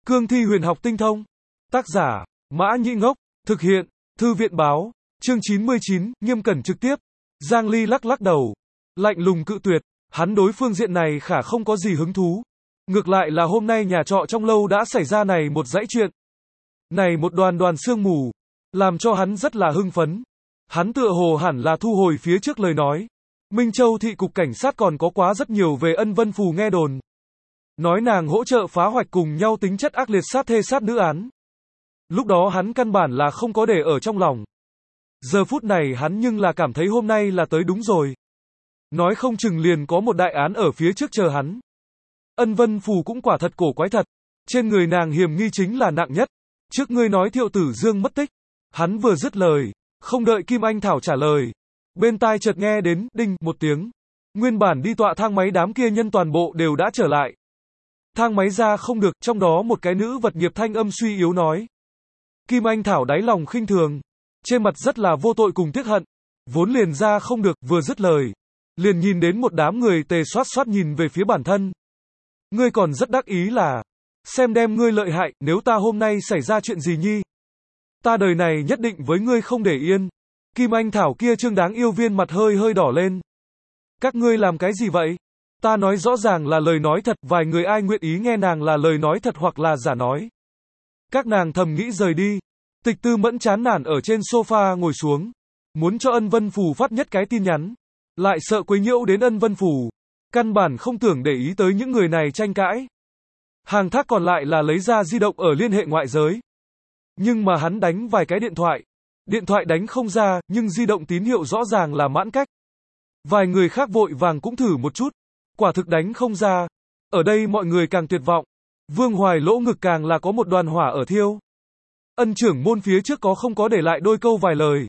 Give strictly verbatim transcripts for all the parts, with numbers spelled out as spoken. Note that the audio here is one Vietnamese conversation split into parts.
Cương thi huyền học tinh thông. Tác giả, Mã Nhĩ Ngốc. Thực hiện, Thư viện báo. Chương chín mươi chín, nghiêm cẩn trực tiếp. Giang Ly lắc lắc đầu. Lạnh lùng cự tuyệt. Hắn đối phương diện này khả không có gì hứng thú. Ngược lại là hôm nay nhà trọ trong lâu đã xảy ra này một dãy chuyện. Này một đoàn đoàn sương mù. Làm cho hắn rất là hưng phấn. Hắn tựa hồ hẳn là thu hồi phía trước lời nói. Minh Châu thị cục cảnh sát còn có quá rất nhiều về Ân Vân Phù nghe đồn. Nói nàng hỗ trợ phá hoạch cùng nhau tính chất ác liệt sát thê sát nữ án. Lúc đó hắn căn bản là không có để ở trong lòng. Giờ phút này hắn nhưng là cảm thấy hôm nay là tới đúng rồi. Nói không chừng liền có một đại án ở phía trước chờ hắn. Ân Vân Phù cũng quả thật cổ quái thật. Trên người nàng hiểm nghi chính là nặng nhất. Trước ngươi nói Thiệu Tử Dương mất tích. Hắn vừa dứt lời. Không đợi Kim Anh Thảo trả lời. Bên tai chợt nghe đến, đinh, một tiếng. Nguyên bản đi tọa thang máy đám kia nhân toàn bộ đều đã trở lại. Thang máy ra không được, trong đó một cái nữ vật nghiệp thanh âm suy yếu nói. Kim Anh Thảo đáy lòng khinh thường. Trên mặt rất là vô tội cùng tiếc hận. Vốn liền ra không được, vừa dứt lời. Liền nhìn đến một đám người tề xoát xoát nhìn về phía bản thân. Ngươi còn rất đắc ý là. Xem đem ngươi lợi hại, nếu ta hôm nay xảy ra chuyện gì nhi. Ta đời này nhất định với ngươi không để yên. Kim Anh Thảo kia trương đáng yêu viên mặt hơi hơi đỏ lên. Các ngươi làm cái gì vậy? Ta nói rõ ràng là lời nói thật, vài người ai nguyện ý nghe nàng là lời nói thật hoặc là giả nói. Các nàng thầm nghĩ rời đi. Tịch Tư Mẫn chán nản ở trên sofa ngồi xuống. Muốn cho Ân Vân Phù phát nhất cái tin nhắn. Lại sợ quấy nhiễu đến Ân Vân Phù. Căn bản không tưởng để ý tới những người này tranh cãi. Hàng Thác còn lại là lấy ra di động ở liên hệ ngoại giới. Nhưng mà hắn đánh vài cái điện thoại. Điện thoại đánh không ra, nhưng di động tín hiệu rõ ràng là mãn cách. Vài người khác vội vàng cũng thử một chút. Quả thực đánh không ra. Ở đây mọi người càng tuyệt vọng. Vương Hoài Lỗ ngực càng là có một đoàn hỏa ở thiêu. Ân trưởng môn phía trước có không có để lại đôi câu vài lời.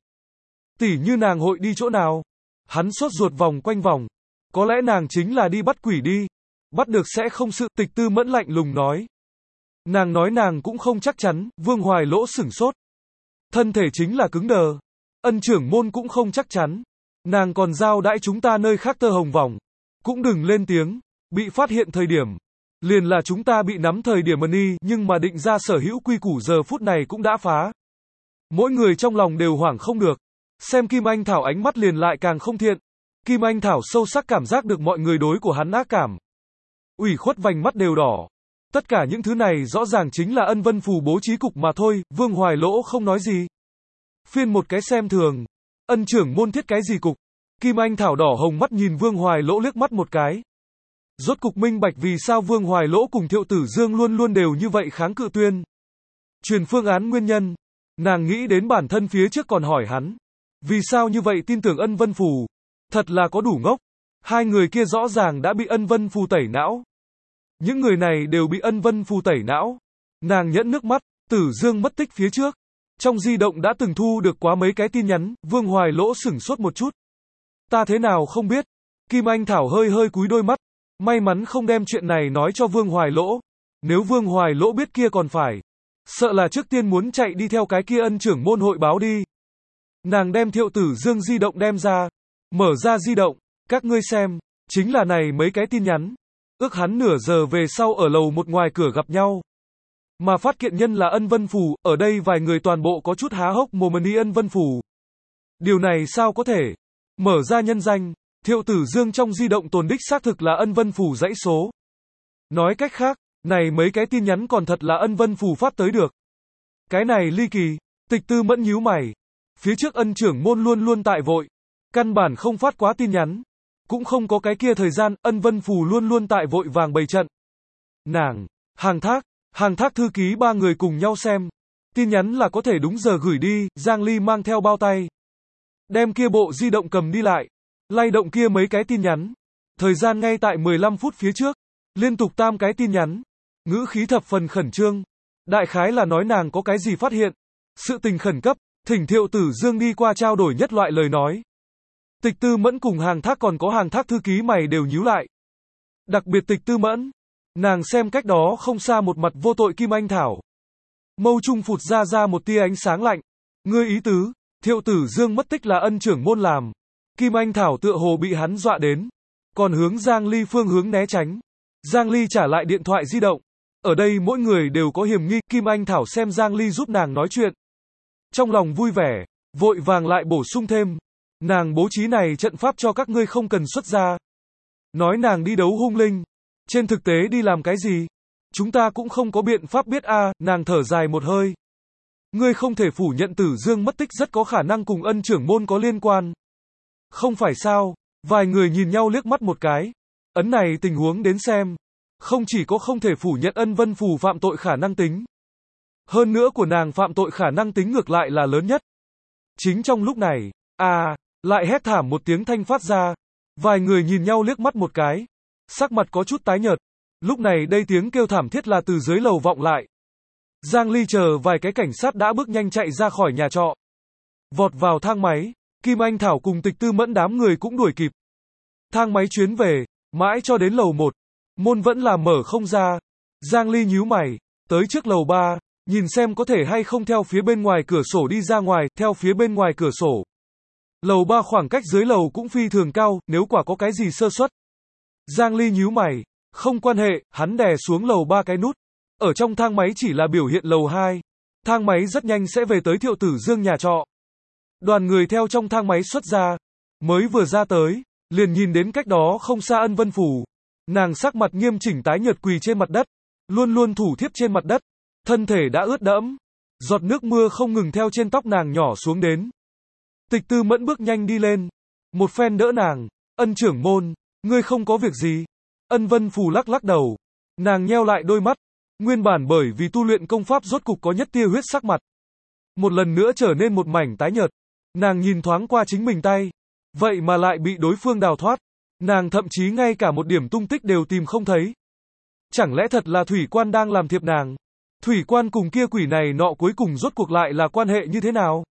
Tỉ như nàng hội đi chỗ nào. Hắn sốt ruột vòng quanh vòng. Có lẽ nàng chính là đi bắt quỷ đi. Bắt được sẽ không sự. Tịch Tư Mẫn lạnh lùng nói. Nàng nói nàng cũng không chắc chắn. Vương Hoài Lỗ sửng sốt. Thân thể chính là cứng đờ. Ân trưởng môn cũng không chắc chắn. Nàng còn giao đãi chúng ta nơi khác tơ hồng vòng. Cũng đừng lên tiếng. Bị phát hiện thời điểm. Liền là chúng ta bị nắm thời điểm mân y. Nhưng mà định ra sở hữu quy củ giờ phút này cũng đã phá. Mỗi người trong lòng đều hoảng không được. Xem Kim Anh Thảo ánh mắt liền lại càng không thiện. Kim Anh Thảo sâu sắc cảm giác được mọi người đối của hắn ác cảm. Ủy khuất vành mắt đều đỏ. Tất cả những thứ này rõ ràng chính là Ân Vân Phù bố trí cục mà thôi. Vương Hoài Lỗ không nói gì. Phiên một cái xem thường. Ân trưởng môn thiết cái gì cục. Kim Anh Thảo đỏ hồng mắt nhìn Vương Hoài Lỗ liếc mắt một cái. Rốt cục minh bạch vì sao Vương Hoài Lỗ cùng Thiệu Tử Dương luôn luôn đều như vậy kháng cự tuyên. Truyền phương án nguyên nhân. Nàng nghĩ đến bản thân phía trước còn hỏi hắn. Vì sao như vậy tin tưởng Ân Vân Phù. Thật là có đủ ngốc. Hai người kia rõ ràng đã bị Ân Vân Phù tẩy não. Những người này đều bị Ân Vân Phù tẩy não. Nàng nhẫn nước mắt. Tử Dương mất tích phía trước. Trong di động đã từng thu được quá mấy cái tin nhắn. Vương Hoài Lỗ sửng sốt một chút. Ta thế nào không biết. Kim Anh Thảo hơi hơi cúi đôi mắt. May mắn không đem chuyện này nói cho Vương Hoài Lỗ. Nếu Vương Hoài Lỗ biết kia còn phải. Sợ là trước tiên muốn chạy đi theo cái kia ân trưởng môn hội báo đi. Nàng đem Thiệu Tử Dương di động đem ra. Mở ra di động. Các ngươi xem. Chính là này mấy cái tin nhắn. Ước hắn nửa giờ về sau ở lầu một ngoài cửa gặp nhau. Mà phát kiện nhân là Ân Vân Phù. Ở đây vài người toàn bộ có chút há hốc mồm đi Ân Vân Phù. Điều này sao có thể. Mở ra nhân danh. Thiệu Tử Dương trong di động tồn đích xác thực là Ân Vân Phù dãy số. Nói cách khác, này mấy cái tin nhắn còn thật là Ân Vân Phù phát tới được. Cái này ly kỳ. Tịch Tư Mẫn nhíu mày. Phía trước Ân trưởng môn luôn luôn tại vội. Căn bản không phát quá tin nhắn. Cũng không có cái kia thời gian, Ân Vân Phù luôn luôn tại vội vàng bày trận. Nàng, Hàng Thác, Hàng Thác thư ký ba người cùng nhau xem. Tin nhắn là có thể đúng giờ gửi đi, Giang Ly mang theo bao tay. Đem kia bộ di động cầm đi lại. Lay động kia mấy cái tin nhắn. Thời gian ngay tại mười lăm phút phía trước. Liên tục tam cái tin nhắn. Ngữ khí thập phần khẩn trương. Đại khái là nói nàng có cái gì phát hiện. Sự tình khẩn cấp. Thỉnh Thiệu Tử Dương đi qua trao đổi nhất loại lời nói. Tịch Tư Mẫn cùng Hàng Thác còn có Hàng Thác thư ký mày đều nhíu lại. Đặc biệt Tịch Tư Mẫn. Nàng xem cách đó không xa một mặt vô tội Kim Anh Thảo. Mâu trung phụt ra ra một tia ánh sáng lạnh. Ngươi ý tứ. Thiệu Tử Dương mất tích là Ân trưởng môn làm. Kim Anh Thảo tựa hồ bị hắn dọa đến. Còn hướng Giang Ly phương hướng né tránh. Giang Ly trả lại điện thoại di động. Ở đây mỗi người đều có hiểm nghi, Kim Anh Thảo xem Giang Ly giúp nàng nói chuyện. Trong lòng vui vẻ, vội vàng lại bổ sung thêm. Nàng bố trí này trận pháp cho các ngươi không cần xuất ra. Nói nàng đi đấu hung linh. Trên thực tế đi làm cái gì? Chúng ta cũng không có biện pháp biết a. Nàng thở dài một hơi. Ngươi không thể phủ nhận Tử Dương mất tích rất có khả năng cùng Ân trưởng môn có liên quan. Không phải sao? Vài người nhìn nhau liếc mắt một cái. Ấn này tình huống đến xem. Không chỉ có không thể phủ nhận Ân Vân Phù phạm tội khả năng tính. Hơn nữa của nàng phạm tội khả năng tính ngược lại là lớn nhất. Chính trong lúc này, à, lại hét thảm một tiếng thanh phát ra. Vài người nhìn nhau liếc mắt một cái. Sắc mặt có chút tái nhợt. Lúc này đây tiếng kêu thảm thiết là từ dưới lầu vọng lại. Giang Ly chờ vài cái cảnh sát đã bước nhanh chạy ra khỏi nhà trọ. Vọt vào thang máy, Kim Anh Thảo cùng Tịch Tư Mẫn đám người cũng đuổi kịp. Thang máy chuyến về, mãi cho đến lầu một. Môn vẫn là mở không ra. Giang Ly nhíu mày, tới trước lầu ba, nhìn xem có thể hay không theo phía bên ngoài cửa sổ đi ra ngoài, theo phía bên ngoài cửa sổ. Lầu ba khoảng cách dưới lầu cũng phi thường cao, nếu quả có cái gì sơ suất. Giang Ly nhíu mày, không quan hệ, hắn đè xuống lầu ba cái nút. Ở trong thang máy chỉ là biểu hiện lầu hai. Thang máy rất nhanh sẽ về tới Thiệu Tử Dương nhà trọ. Đoàn người theo trong thang máy xuất ra. Mới vừa ra tới, liền nhìn đến cách đó không xa Ân Vân Phù. Nàng sắc mặt nghiêm chỉnh tái nhợt quỳ trên mặt đất. Luôn luôn thủ thiếp trên mặt đất. Thân thể đã ướt đẫm. Giọt nước mưa không ngừng theo trên tóc nàng nhỏ xuống đến. Tịch Tư Mẫn bước nhanh đi lên. Một phen đỡ nàng. Ân trưởng môn, ngươi không có việc gì. Ân Vân Phù lắc lắc đầu. Nàng nheo lại đôi mắt. Nguyên bản bởi vì tu luyện công pháp rốt cục có nhất tia huyết sắc mặt. Một lần nữa trở nên một mảnh tái nhợt. Nàng nhìn thoáng qua chính mình tay. Vậy mà lại bị đối phương đào thoát. Nàng thậm chí ngay cả một điểm tung tích đều tìm không thấy. Chẳng lẽ thật là Thủy Quan đang làm thiệp nàng? Thủy Quan cùng kia quỷ này nọ cuối cùng rốt cuộc lại là quan hệ như thế nào?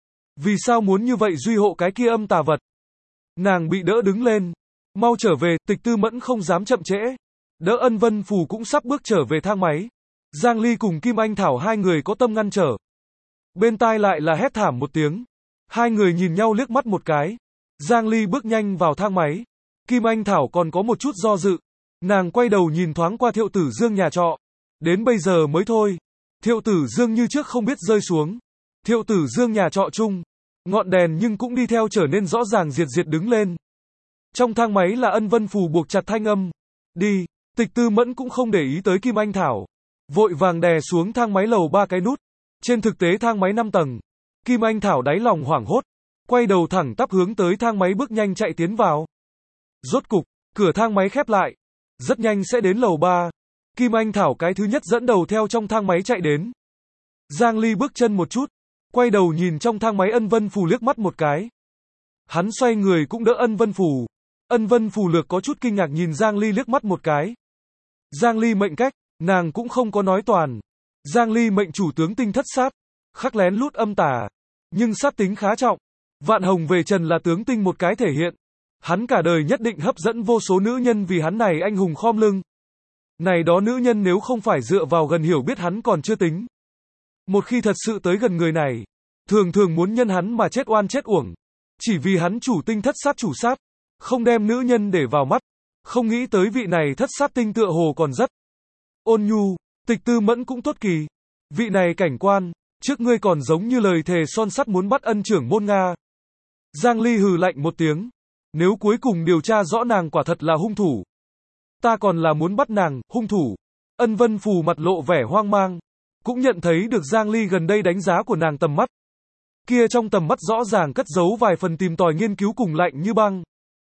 Vì sao muốn như vậy duy hộ cái kia âm tà vật? Nàng bị đỡ đứng lên. Mau trở về, Tịch Tư Mẫn không dám chậm trễ. Đỡ Ân Vân Phù cũng sắp bước trở về thang máy. Giang Ly cùng Kim Anh Thảo hai người có tâm ngăn trở. Bên tai lại là hét thảm một tiếng. Hai người nhìn nhau liếc mắt một cái. Giang Ly bước nhanh vào thang máy. Kim Anh Thảo còn có một chút do dự. Nàng quay đầu nhìn thoáng qua Thiệu Tử Dương nhà trọ. Đến bây giờ mới thôi. Thiệu Tử Dương như trước không biết rơi xuống. Thiệu Tử Dương nhà trọ chung. Ngọn đèn nhưng cũng đi theo trở nên rõ ràng diệt diệt đứng lên. Trong thang máy là Ân Vân Phù buộc chặt thanh âm. Đi. Tịch Tư Mẫn cũng không để ý tới Kim Anh Thảo. Vội vàng đè xuống thang máy lầu ba cái nút. Trên thực tế thang máy năm tầng. Kim Anh Thảo đáy lòng hoảng hốt. Quay đầu thẳng tắp hướng tới thang máy bước nhanh chạy tiến vào. Rốt cục, cửa thang máy khép lại. Rất nhanh sẽ đến lầu ba. Kim Anh Thảo cái thứ nhất dẫn đầu theo trong thang máy chạy đến. Giang Ly bước chân một chút. Quay đầu nhìn trong thang máy Ân Vân Phù liếc mắt một cái. Hắn xoay người cũng đỡ Ân Vân Phù. Ân Vân Phù lược có chút kinh ngạc nhìn Giang Ly liếc mắt một cái. Giang Ly mệnh cách, nàng cũng không có nói toàn. Giang Ly mệnh chủ tướng tinh thất sát, khắc lén lút âm tà, nhưng sát tính khá trọng. Vạn Hồng về trần là tướng tinh một cái thể hiện. Hắn cả đời nhất định hấp dẫn vô số nữ nhân vì hắn này anh hùng khom lưng. Này đó nữ nhân nếu không phải dựa vào gần hiểu biết hắn còn chưa tính. Một khi thật sự tới gần người này, thường thường muốn nhân hắn mà chết oan chết uổng. Chỉ vì hắn chủ tinh thất sát chủ sát, không đem nữ nhân để vào mắt. Không nghĩ tới vị này thất sát tinh tựa hồ còn rất ôn nhu. Tịch Tư Mẫn cũng tốt kỳ. Vị này cảnh quan, trước ngươi còn giống như lời thề son sắt muốn bắt Ân trưởng môn Nga. Giang Ly hừ lạnh một tiếng. Nếu cuối cùng điều tra rõ nàng quả thật là hung thủ, ta còn là muốn bắt nàng, hung thủ. Ân Vân Phù mặt lộ vẻ hoang mang. Cũng nhận thấy được Giang Ly gần đây đánh giá của nàng tầm mắt. Kia trong tầm mắt rõ ràng cất giấu vài phần tìm tòi nghiên cứu cùng lạnh như băng.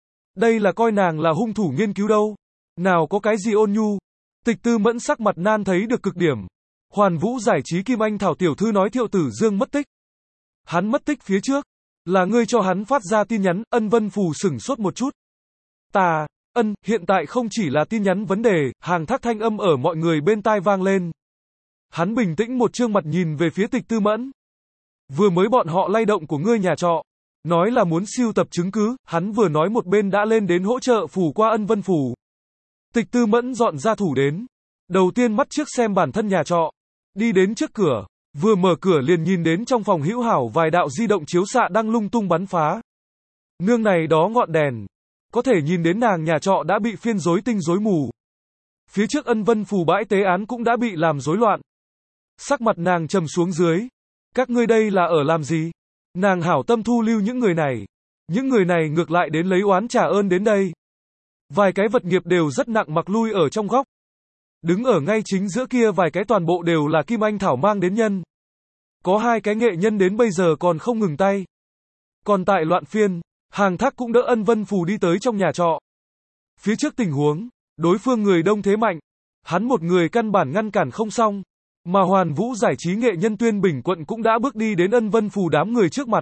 Đây là coi nàng là hung thủ nghiên cứu đâu. Nào có cái gì ôn nhu. Tịch Tư Mẫn sắc mặt nan thấy được cực điểm. Hoàn Vũ giải trí Kim Anh Thảo tiểu thư nói Thiệu Tử Dương mất tích. Hắn mất tích phía trước. Là ngươi cho hắn phát ra tin nhắn. Ân Vân Phù sửng sốt một chút. Ta, Ân, hiện tại không chỉ là tin nhắn vấn đề. Hàng thác thanh âm ở mọi người bên tai vang lên. Hắn bình tĩnh một trương mặt nhìn về phía Tịch Tư Mẫn. Vừa mới bọn họ lay động của ngươi nhà trọ. Nói là muốn siêu tập chứng cứ. Hắn vừa nói một bên đã lên đến hỗ trợ phủ qua Ân Vân Phù. Tịch Tư Mẫn dọn ra thủ đến. Đầu tiên mắt trước xem bản thân nhà trọ. Đi đến trước cửa. Vừa mở cửa liền nhìn đến trong phòng hữu hảo vài đạo di động chiếu xạ đang lung tung bắn phá. Nương này đó ngọn đèn. Có thể nhìn đến nàng nhà trọ đã bị phiên rối tinh rối mù. Phía trước Ân Vân Phù bãi tế án cũng đã bị làm rối loạn. Sắc mặt nàng trầm xuống dưới. Các ngươi đây là ở làm gì? Nàng hảo tâm thu lưu những người này. Những người này ngược lại đến lấy oán trả ơn đến đây. Vài cái vật nghiệp đều rất nặng mặc lui ở trong góc. Đứng ở ngay chính giữa kia vài cái toàn bộ đều là Kim Anh Thảo mang đến nhân. Có hai cái nghệ nhân đến bây giờ còn không ngừng tay. Còn tại loạn phiên, Hàng Thác cũng đỡ Ân Vân Phù đi tới trong nhà trọ. Phía trước tình huống, đối phương người đông thế mạnh. Hắn một người căn bản ngăn cản không xong. Mà Hoàn Vũ giải trí nghệ nhân Tuyên Bình quận cũng đã bước đi đến Ân Vân Phù đám người trước mặt.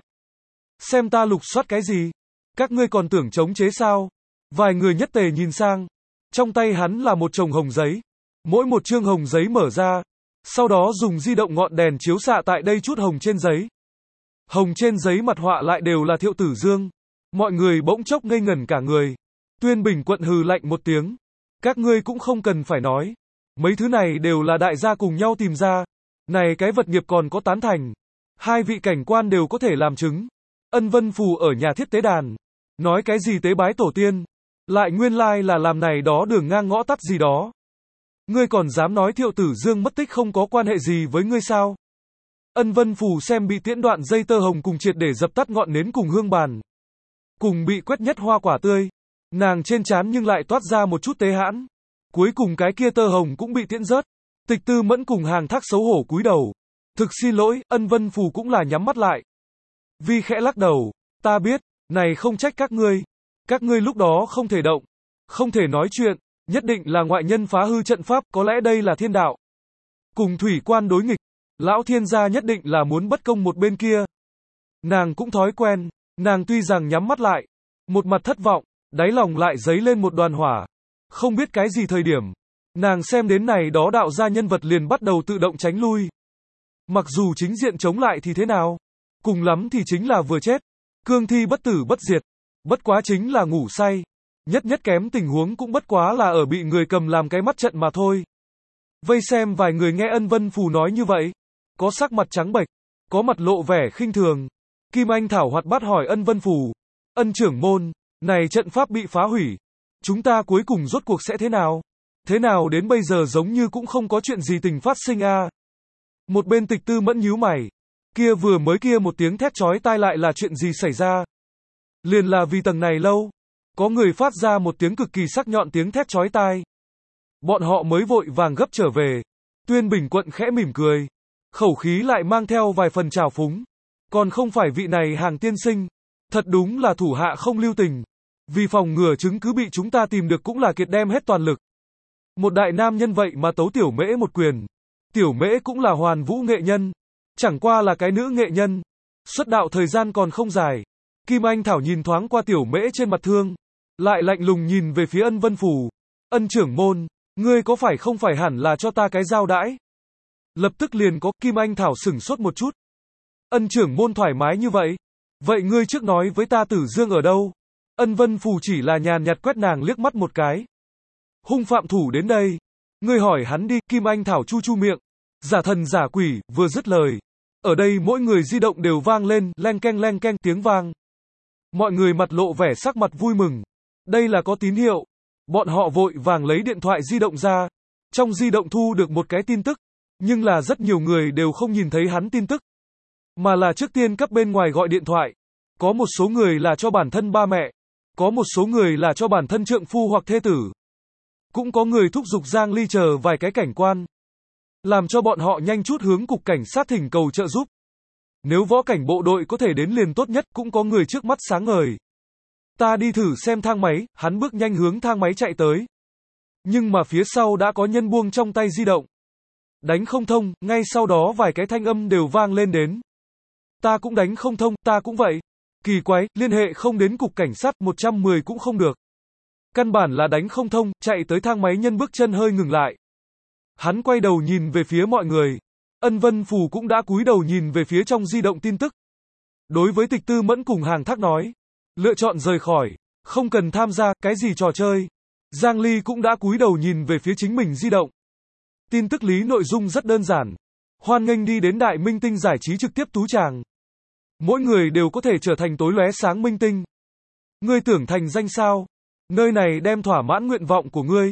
Xem ta lục soát cái gì? Các ngươi còn tưởng chống chế sao? Vài người nhất tề nhìn sang. Trong tay hắn là một chồng hồng giấy. Mỗi một chương hồng giấy mở ra. Sau đó dùng di động ngọn đèn chiếu xạ tại đây chút hồng trên giấy. Hồng trên giấy mặt họa lại đều là Thiệu Tử Dương. Mọi người bỗng chốc ngây ngẩn cả người. Tuyên Bình quận hừ lạnh một tiếng. Các ngươi cũng không cần phải nói. Mấy thứ này đều là đại gia cùng nhau tìm ra. Này cái vật nghiệp còn có tán thành. Hai vị cảnh quan đều có thể làm chứng. Ân Vân Phù ở nhà thiết tế đàn. Nói cái gì tế bái tổ tiên. Lại nguyên lai là làm này đó đường ngang ngõ tắt gì đó. Ngươi còn dám nói Thiệu Tử Dương mất tích không có quan hệ gì với ngươi sao? Ân Vân Phù xem bị tiễn đoạn dây tơ hồng cùng triệt để dập tắt ngọn nến cùng hương bàn. Cùng bị quét nhất hoa quả tươi. Nàng trên trán nhưng lại toát ra một chút tế hãn. Cuối cùng cái kia tơ hồng cũng bị tiễn rớt. Tịch Tư Mẫn cùng Hàng Thác xấu hổ cúi đầu. Thực xin lỗi, Ân Vân Phù cũng là nhắm mắt lại. Vi khẽ lắc đầu. Ta biết, này không trách các ngươi. Các ngươi lúc đó không thể động. Không thể nói chuyện. Nhất định là ngoại nhân phá hư trận pháp, có lẽ đây là thiên đạo. Cùng thủy quan đối nghịch. Lão thiên gia nhất định là muốn bất công một bên kia. Nàng cũng thói quen. Nàng tuy rằng nhắm mắt lại. Một mặt thất vọng. Đáy lòng lại dấy lên một đoàn hỏa. Không biết cái gì thời điểm. Nàng xem đến này đó đạo gia nhân vật liền bắt đầu tự động tránh lui. Mặc dù chính diện chống lại thì thế nào? Cùng lắm thì chính là vừa chết. Cương thi bất tử bất diệt. Bất quá chính là ngủ say. Nhất nhất kém tình huống cũng bất quá là ở bị người cầm làm cái mắt trận mà thôi. Vây xem vài người nghe Ân Vân Phù nói như vậy. Có sắc mặt trắng bệch. Có mặt lộ vẻ khinh thường. Kim Anh Thảo hoạt bát hỏi Ân Vân Phù. Ân trưởng môn, này trận pháp bị phá hủy. Chúng ta cuối cùng rốt cuộc sẽ thế nào? Thế nào đến bây giờ giống như cũng không có chuyện gì tình phát sinh a. À? Một bên Tịch Tư Mẫn nhíu mày. Kia vừa mới kia một tiếng thét chói tai lại là chuyện gì xảy ra? Liền là vì tầng này lâu. Có người phát ra một tiếng cực kỳ sắc nhọn tiếng thét chói tai. Bọn họ mới vội vàng gấp trở về. Tuyên Bình quận khẽ mỉm cười. Khẩu khí lại mang theo vài phần trào phúng. Còn không phải vị này Hàng tiên sinh. Thật đúng là thủ hạ không lưu tình. Vì phòng ngừa chứng cứ bị chúng ta tìm được cũng là kiệt đem hết toàn lực. Một đại nam nhân vậy mà tấu Tiểu Mễ một quyền. Tiểu Mễ cũng là Hoàn Vũ nghệ nhân. Chẳng qua là cái nữ nghệ nhân. Xuất đạo thời gian còn không dài. Kim Anh Thảo nhìn thoáng qua Tiểu Mễ trên mặt thương. Lại lạnh lùng nhìn về phía Ân Vân Phù. Ân trưởng môn, ngươi có phải không phải hẳn là cho ta cái giao đãi? Lập tức liền có, Kim Anh Thảo sửng sốt một chút. Ân trưởng môn thoải mái như vậy. Vậy ngươi trước nói với ta Tử Dương ở đâu? Ân Vân Phù chỉ là nhàn nhạt quét nàng liếc mắt một cái. Hung phạm thủ đến đây. Ngươi hỏi hắn đi, Kim Anh Thảo chu chu miệng. Giả thần giả quỷ, vừa dứt lời. Ở đây mỗi người di động đều vang lên, leng keng leng keng tiếng vang. Mọi người mặt lộ vẻ sắc mặt vui mừng. Đây là có tín hiệu. Bọn họ vội vàng lấy điện thoại di động ra. Trong di động thu được một cái tin tức. Nhưng là rất nhiều người đều không nhìn thấy hắn tin tức. Mà là trước tiên cấp bên ngoài gọi điện thoại. Có một số người là cho bản thân ba mẹ. Có một số người là cho bản thân trượng phu hoặc thê tử. Cũng có người thúc giục Giang Ly chờ vài cái cảnh quan. Làm cho bọn họ nhanh chút hướng cục cảnh sát thỉnh cầu trợ giúp. Nếu võ cảnh bộ đội có thể đến liền tốt nhất, cũng có người trước mắt sáng ngời. Ta đi thử xem thang máy, hắn bước nhanh hướng thang máy chạy tới. Nhưng mà phía sau đã có nhân buông trong tay di động. Đánh không thông, ngay sau đó vài cái thanh âm đều vang lên đến. Ta cũng đánh không thông, ta cũng vậy. Kỳ quái, liên hệ không đến cục cảnh sát, một trăm mười cũng không được. Căn bản là đánh không thông, chạy tới thang máy nhân bước chân hơi ngừng lại. Hắn quay đầu nhìn về phía mọi người. Ân Vân Phù cũng đã cúi đầu nhìn về phía trong di động tin tức. Đối với Tịch Tư Mẫn cùng Hàng Thác nói. Lựa chọn rời khỏi. Không cần tham gia, cái gì trò chơi. Giang Ly cũng đã cúi đầu nhìn về phía chính mình di động. Tin tức lý nội dung rất đơn giản. Hoan nghênh đi đến Đại Minh Tinh giải trí trực tiếp tú tràng. Mỗi người đều có thể trở thành tối lóe sáng minh tinh. Ngươi tưởng thành danh sao? Nơi này đem thỏa mãn nguyện vọng của ngươi.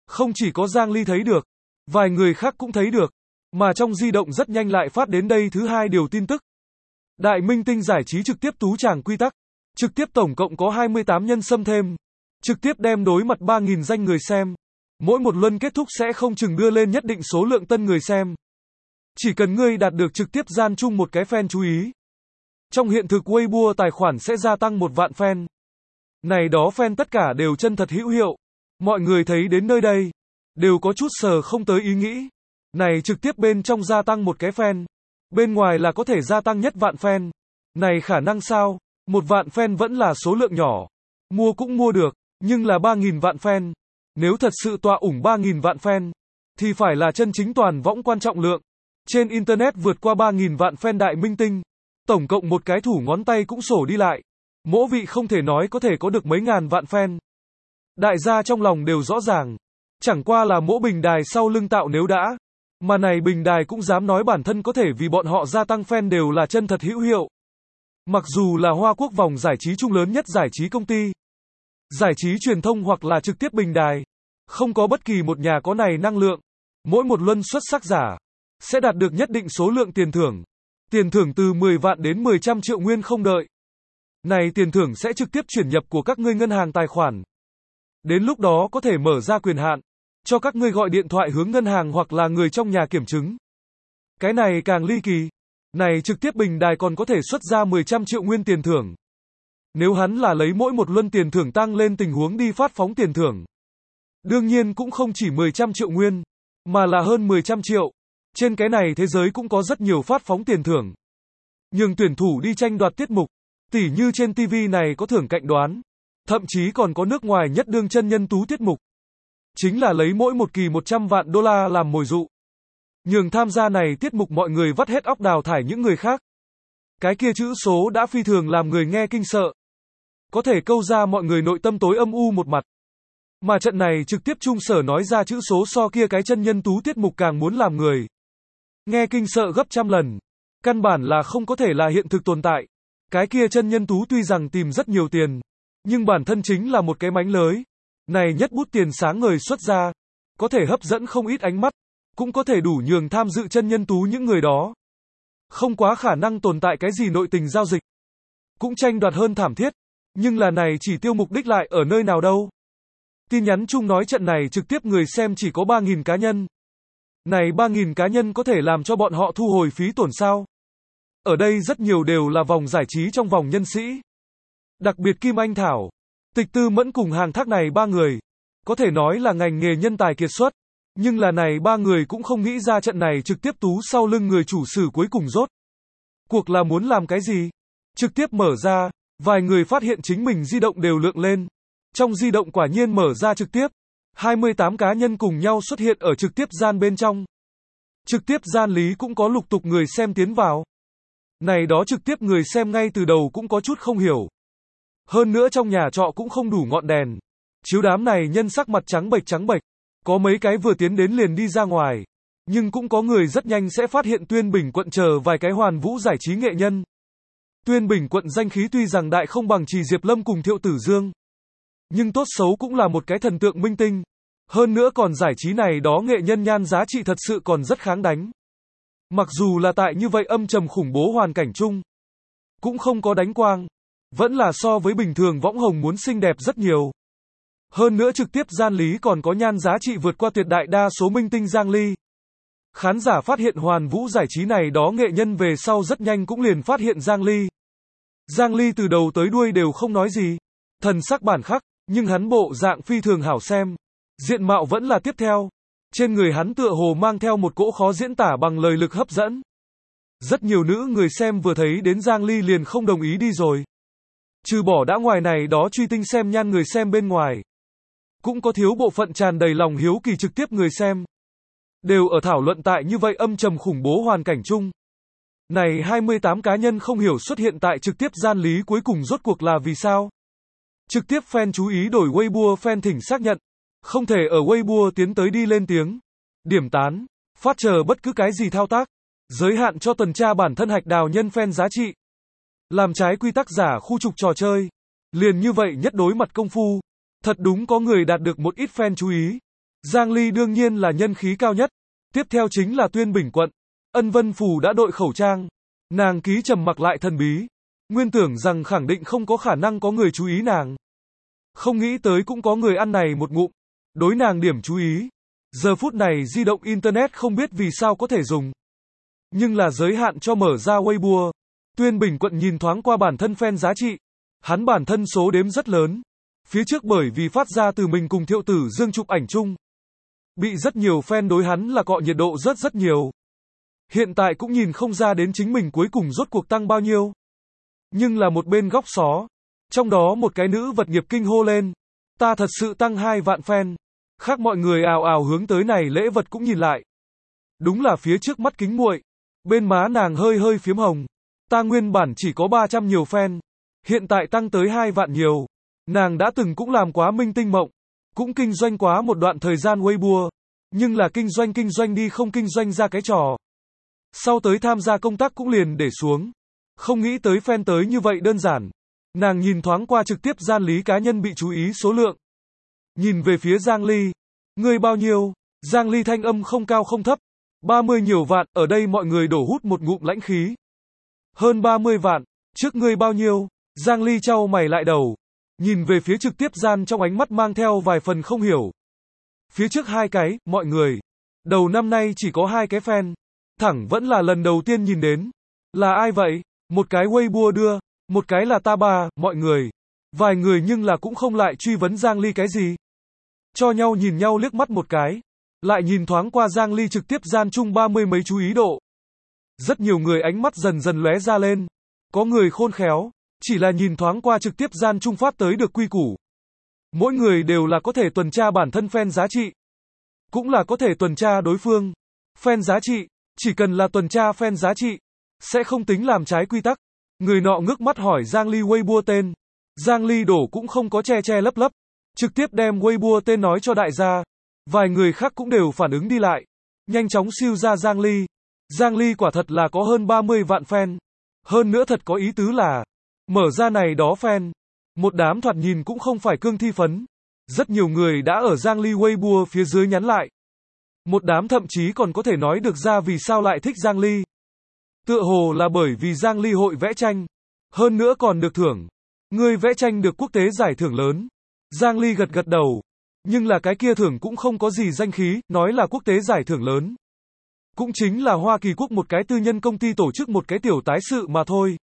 Không chỉ có Giang Ly thấy được, vài người khác cũng thấy được, mà trong di động rất nhanh lại phát đến đây thứ hai điều tin tức. Đại Minh Tinh giải trí trực tiếp tú tràng quy tắc. Trực tiếp tổng cộng có hai mươi tám nhân xâm thêm. Trực tiếp đem đối mặt ba nghìn danh người xem. Mỗi một luân kết thúc sẽ không chừng đưa lên nhất định số lượng tân người xem. Chỉ cần ngươi đạt được trực tiếp gian chung một cái fan chú ý. Trong hiện thực Weibo tài khoản sẽ gia tăng một vạn fan. Này đó fan tất cả đều chân thật hữu hiệu. Mọi người thấy đến nơi đây, đều có chút sờ không tới ý nghĩ. Này trực tiếp bên trong gia tăng một cái fan. Bên ngoài là có thể gia tăng nhất vạn fan. Này khả năng sao? Một vạn fan vẫn là số lượng nhỏ. Mua cũng mua được, nhưng là ba nghìn vạn fan. Nếu thật sự tọa ủng ba nghìn vạn fan, thì phải là chân chính toàn võng quan trọng lượng. Trên Internet vượt qua ba nghìn vạn fan Đại Minh Tinh. Tổng cộng một cái thủ ngón tay cũng sổ đi lại. Mỗi vị không thể nói có thể có được mấy ngàn vạn fan. Đại gia trong lòng đều rõ ràng. Chẳng qua là mỗi bình đài sau lưng tạo nếu đã. Mà này bình đài cũng dám nói bản thân có thể vì bọn họ gia tăng fan đều là chân thật hữu hiệu. Mặc dù là Hoa Quốc vòng giải trí chung lớn nhất giải trí công ty, giải trí truyền thông hoặc là trực tiếp bình đài, không có bất kỳ một nhà có này năng lượng. Mỗi một luân xuất sắc giả sẽ đạt được nhất định số lượng tiền thưởng. Tiền thưởng từ mười vạn đến mười trăm triệu nguyên không đợi. Này tiền thưởng sẽ trực tiếp chuyển nhập của các ngươi ngân hàng tài khoản. Đến lúc đó có thể mở ra quyền hạn cho các ngươi gọi điện thoại hướng ngân hàng hoặc là người trong nhà kiểm chứng. Cái này càng ly kỳ. Này trực tiếp bình đài còn có thể xuất ra mười trăm triệu nguyên tiền thưởng. Nếu hắn là lấy mỗi một luân tiền thưởng tăng lên tình huống đi phát phóng tiền thưởng. Đương nhiên cũng không chỉ mười trăm triệu nguyên, mà là hơn mười trăm triệu. Trên cái này thế giới cũng có rất nhiều phát phóng tiền thưởng. Nhưng tuyển thủ đi tranh đoạt tiết mục, tỉ như trên ti vi này có thưởng cạnh đoán. Thậm chí còn có nước ngoài nhất đương chân nhân tú tiết mục. Chính là lấy mỗi một kỳ một trăm vạn đô la làm mồi dụ. Nhường tham gia này tiết mục mọi người vắt hết óc đào thải những người khác. Cái kia chữ số đã phi thường làm người nghe kinh sợ. Có thể câu ra mọi người nội tâm tối âm u một mặt. Mà trận này trực tiếp trung sở nói ra chữ số so kia cái chân nhân tú tiết mục càng muốn làm người nghe kinh sợ gấp trăm lần. Căn bản là không có thể là hiện thực tồn tại. Cái kia chân nhân tú tuy rằng tìm rất nhiều tiền, nhưng bản thân chính là một cái mánh lới. Này nhất bút tiền sáng ngời xuất ra, có thể hấp dẫn không ít ánh mắt, cũng có thể đủ nhường tham dự chân nhân tú những người đó. Không quá khả năng tồn tại cái gì nội tình giao dịch. Cũng tranh đoạt hơn thảm thiết. Nhưng là này chỉ tiêu mục đích lại ở nơi nào đâu. Tin nhắn chung nói trận này trực tiếp người xem chỉ có ba nghìn cá nhân. Này ba nghìn cá nhân có thể làm cho bọn họ thu hồi phí tổn sao? Ở đây rất nhiều đều là vòng giải trí trong vòng nhân sĩ. Đặc biệt Kim Anh Thảo, Tịch Tư Mẫn cùng hàng thác này ba người. Có thể nói là ngành nghề nhân tài kiệt xuất. Nhưng là này ba người cũng không nghĩ ra trận này trực tiếp tú sau lưng người chủ sử cuối cùng rốt. Cuộc là muốn làm cái gì? Trực tiếp mở ra, vài người phát hiện chính mình di động đều lượng lên. Trong di động quả nhiên mở ra trực tiếp. hai mươi tám cá nhân cùng nhau xuất hiện ở trực tiếp gian bên trong. Trực tiếp gian lý cũng có lục tục người xem tiến vào. Này đó trực tiếp người xem ngay từ đầu cũng có chút không hiểu. Hơn nữa trong nhà trọ cũng không đủ ngọn đèn. Chiếu đám này nhân sắc mặt trắng bệch trắng bệch. Có mấy cái vừa tiến đến liền đi ra ngoài. Nhưng cũng có người rất nhanh sẽ phát hiện Tuyên Bình quận chờ vài cái hoàn vũ giải trí nghệ nhân. Tuyên Bình quận danh khí tuy rằng đại không bằng Trì Diệp Lâm cùng Thiệu Tử Dương. Nhưng tốt xấu cũng là một cái thần tượng minh tinh. Hơn nữa còn giải trí này đó nghệ nhân nhan giá trị thật sự còn rất kháng đánh. Mặc dù là tại như vậy âm trầm khủng bố hoàn cảnh chung. Cũng không có đánh quang. Vẫn là so với bình thường võng hồng muốn xinh đẹp rất nhiều. Hơn nữa trực tiếp gian lý còn có nhan giá trị vượt qua tuyệt đại đa số minh tinh Giang Ly. Khán giả phát hiện hoàn vũ giải trí này đó nghệ nhân về sau rất nhanh cũng liền phát hiện Giang Ly. Giang Ly từ đầu tới đuôi đều không nói gì. Thần sắc bản khắc, nhưng hắn bộ dạng phi thường hảo xem. Diện mạo vẫn là tiếp theo. Trên người hắn tựa hồ mang theo một cỗ khó diễn tả bằng lời lực hấp dẫn. Rất nhiều nữ người xem vừa thấy đến Giang Ly liền không đồng ý đi rồi. Trừ bỏ đã ngoài này đó truy tinh xem nhan người xem bên ngoài. Cũng có thiếu bộ phận tràn đầy lòng hiếu kỳ trực tiếp người xem. Đều ở thảo luận tại như vậy âm trầm khủng bố hoàn cảnh chung. Này hai mươi tám cá nhân không hiểu xuất hiện tại trực tiếp gian lý cuối cùng rốt cuộc là vì sao. Trực tiếp fan chú ý đổi Weibo fan thỉnh xác nhận. Không thể ở Weibo tiến tới đi lên tiếng. Điểm tán. Phát chờ bất cứ cái gì thao tác. Giới hạn cho tuần tra bản thân hạch đào nhân fan giá trị. Làm trái quy tắc giả khu trục trò chơi. Liền như vậy nhất đối mặt công phu. Thật đúng có người đạt được một ít fan chú ý. Giang Ly đương nhiên là nhân khí cao nhất. Tiếp theo chính là Tuyên Bình Quận. Ân Vân Phù đã đội khẩu trang. Nàng ký trầm mặc lại thần bí. Nguyên tưởng rằng khẳng định không có khả năng có người chú ý nàng. Không nghĩ tới cũng có người ăn này một ngụm. Đối nàng điểm chú ý. Giờ phút này di động Internet không biết vì sao có thể dùng. Nhưng là giới hạn cho mở ra Weibo. Tuyên Bình Quận nhìn thoáng qua bản thân fan giá trị. Hắn bản thân số đếm rất lớn. Phía trước bởi vì phát ra từ mình cùng Thiệu Tử Dương chụp ảnh chung. Bị rất nhiều fan đối hắn là cọ nhiệt độ rất rất nhiều. Hiện tại cũng nhìn không ra đến chính mình cuối cùng rốt cuộc tăng bao nhiêu. Nhưng là một bên góc xó. Trong đó một cái nữ vật nghiệp kinh hô lên. Ta thật sự tăng hai vạn fan. Khác mọi người ào ào hướng tới này lễ vật cũng nhìn lại. Đúng là phía trước mắt kính muội. Bên má nàng hơi hơi phiếm hồng. Ta nguyên bản chỉ có ba trăm nhiều fan. Hiện tại tăng tới hai vạn nhiều. Nàng đã từng cũng làm quá minh tinh mộng. Cũng kinh doanh quá một đoạn thời gian Weibo. Nhưng là kinh doanh kinh doanh đi không kinh doanh ra cái trò. Sau tới tham gia công tác cũng liền để xuống. Không nghĩ tới fan tới như vậy đơn giản. Nàng nhìn thoáng qua trực tiếp gian lý cá nhân bị chú ý số lượng. Nhìn về phía Giang Ly. Ngươi bao nhiêu? Giang Ly thanh âm không cao không thấp. ba mươi nhiều vạn, ở đây mọi người đổ hút một ngụm lãnh khí. Hơn ba mươi vạn, trước ngươi bao nhiêu? Giang Ly chau mày lại đầu. Nhìn về phía trực tiếp gian trong ánh mắt mang theo vài phần không hiểu. Phía trước hai cái, mọi người. Đầu năm nay chỉ có hai cái fan. Thẳng vẫn là lần đầu tiên nhìn đến. Là ai vậy? Một cái Weibo đưa, một cái là ta bà, mọi người. Vài người nhưng là cũng không lại truy vấn Giang Ly cái gì. Cho nhau nhìn nhau liếc mắt một cái. Lại nhìn thoáng qua Giang Ly trực tiếp gian chung ba mươi mấy chú ý độ. Rất nhiều người ánh mắt dần dần lóe ra lên. Có người khôn khéo, chỉ là nhìn thoáng qua trực tiếp gian chung phát tới được quy củ. Mỗi người đều là có thể tuần tra bản thân fan giá trị. Cũng là có thể tuần tra đối phương. Fan giá trị, chỉ cần là tuần tra fan giá trị, sẽ không tính làm trái quy tắc. Người nọ ngước mắt hỏi Giang Ly Weibo tên. Giang Ly đổ cũng không có che che lấp lấp. Trực tiếp đem Weibo tên nói cho đại gia. Vài người khác cũng đều phản ứng đi lại. Nhanh chóng siêu ra Giang Ly. Giang Ly quả thật là có hơn ba mươi vạn fan. Hơn nữa thật có ý tứ là mở ra này đó fan. Một đám thoạt nhìn cũng không phải cương thi phấn. Rất nhiều người đã ở Giang Ly Weibo phía dưới nhắn lại. Một đám thậm chí còn có thể nói được ra vì sao lại thích Giang Ly. Tựa hồ là bởi vì Giang Ly hội vẽ tranh. Hơn nữa còn được thưởng. Người vẽ tranh được quốc tế giải thưởng lớn. Giang Ly gật gật đầu. Nhưng là cái kia thưởng cũng không có gì danh khí, nói là quốc tế giải thưởng lớn. Cũng chính là Hoa Kỳ quốc một cái tư nhân công ty tổ chức một cái tiểu tái sự mà thôi.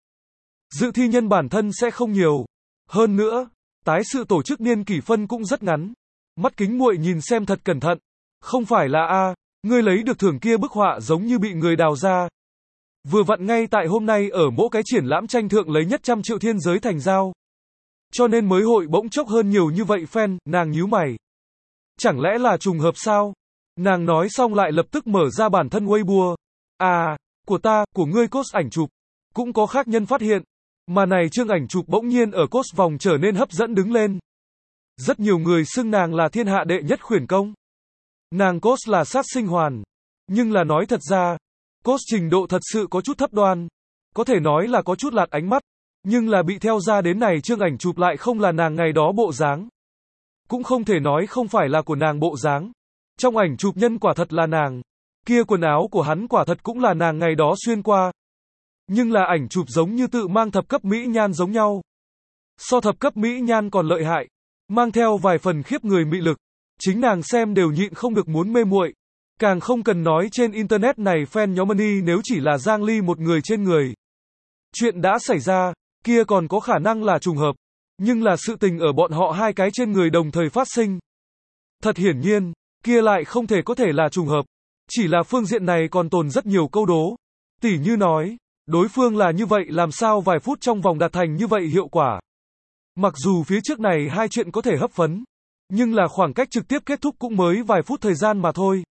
Dự thi nhân bản thân sẽ không nhiều. Hơn nữa, tái sự tổ chức niên kỷ phân cũng rất ngắn. Mắt kính muội nhìn xem thật cẩn thận. Không phải là a, ngươi lấy được thưởng kia bức họa giống như bị người đào ra. Vừa vặn ngay tại hôm nay ở mỗi cái triển lãm tranh thượng lấy nhất trăm triệu thiên giới thành giao. Cho nên mới hội bỗng chốc hơn nhiều như vậy fan, nàng nhíu mày. Chẳng lẽ là trùng hợp sao? Nàng nói xong lại lập tức mở ra bản thân Weibo. À, của ta, của ngươi post ảnh chụp. Cũng có khác nhân phát hiện. Mà này chương ảnh chụp bỗng nhiên ở post vòng trở nên hấp dẫn đứng lên. Rất nhiều người xưng nàng là thiên hạ đệ nhất khuyển công. Nàng post là sát sinh hoàn. Nhưng là nói thật ra, post trình độ thật sự có chút thấp đoan. Có thể nói là có chút lạt ánh mắt. Nhưng là bị theo ra đến này chương ảnh chụp lại không là nàng ngày đó bộ dáng. Cũng không thể nói không phải là của nàng bộ dáng. Trong ảnh chụp nhân quả thật là nàng. Kia quần áo của hắn quả thật cũng là nàng ngày đó xuyên qua. Nhưng là ảnh chụp giống như tự mang thập cấp mỹ nhan giống nhau. So thập cấp mỹ nhan còn lợi hại. Mang theo vài phần khiếp người mị lực. Chính nàng xem đều nhịn không được muốn mê muội. Càng không cần nói trên internet này fan nhóm money nếu chỉ là Giang Ly một người trên người. Chuyện đã xảy ra, kia còn có khả năng là trùng hợp. Nhưng là sự tình ở bọn họ hai cái trên người đồng thời phát sinh. Thật hiển nhiên, kia lại không thể có thể là trùng hợp. Chỉ là phương diện này còn tồn rất nhiều câu đố. Tỉ như nói, đối phương là như vậy làm sao vài phút trong vòng đạt thành như vậy hiệu quả. Mặc dù phía trước này hai chuyện có thể hấp phấn. Nhưng là khoảng cách trực tiếp kết thúc cũng mới vài phút thời gian mà thôi.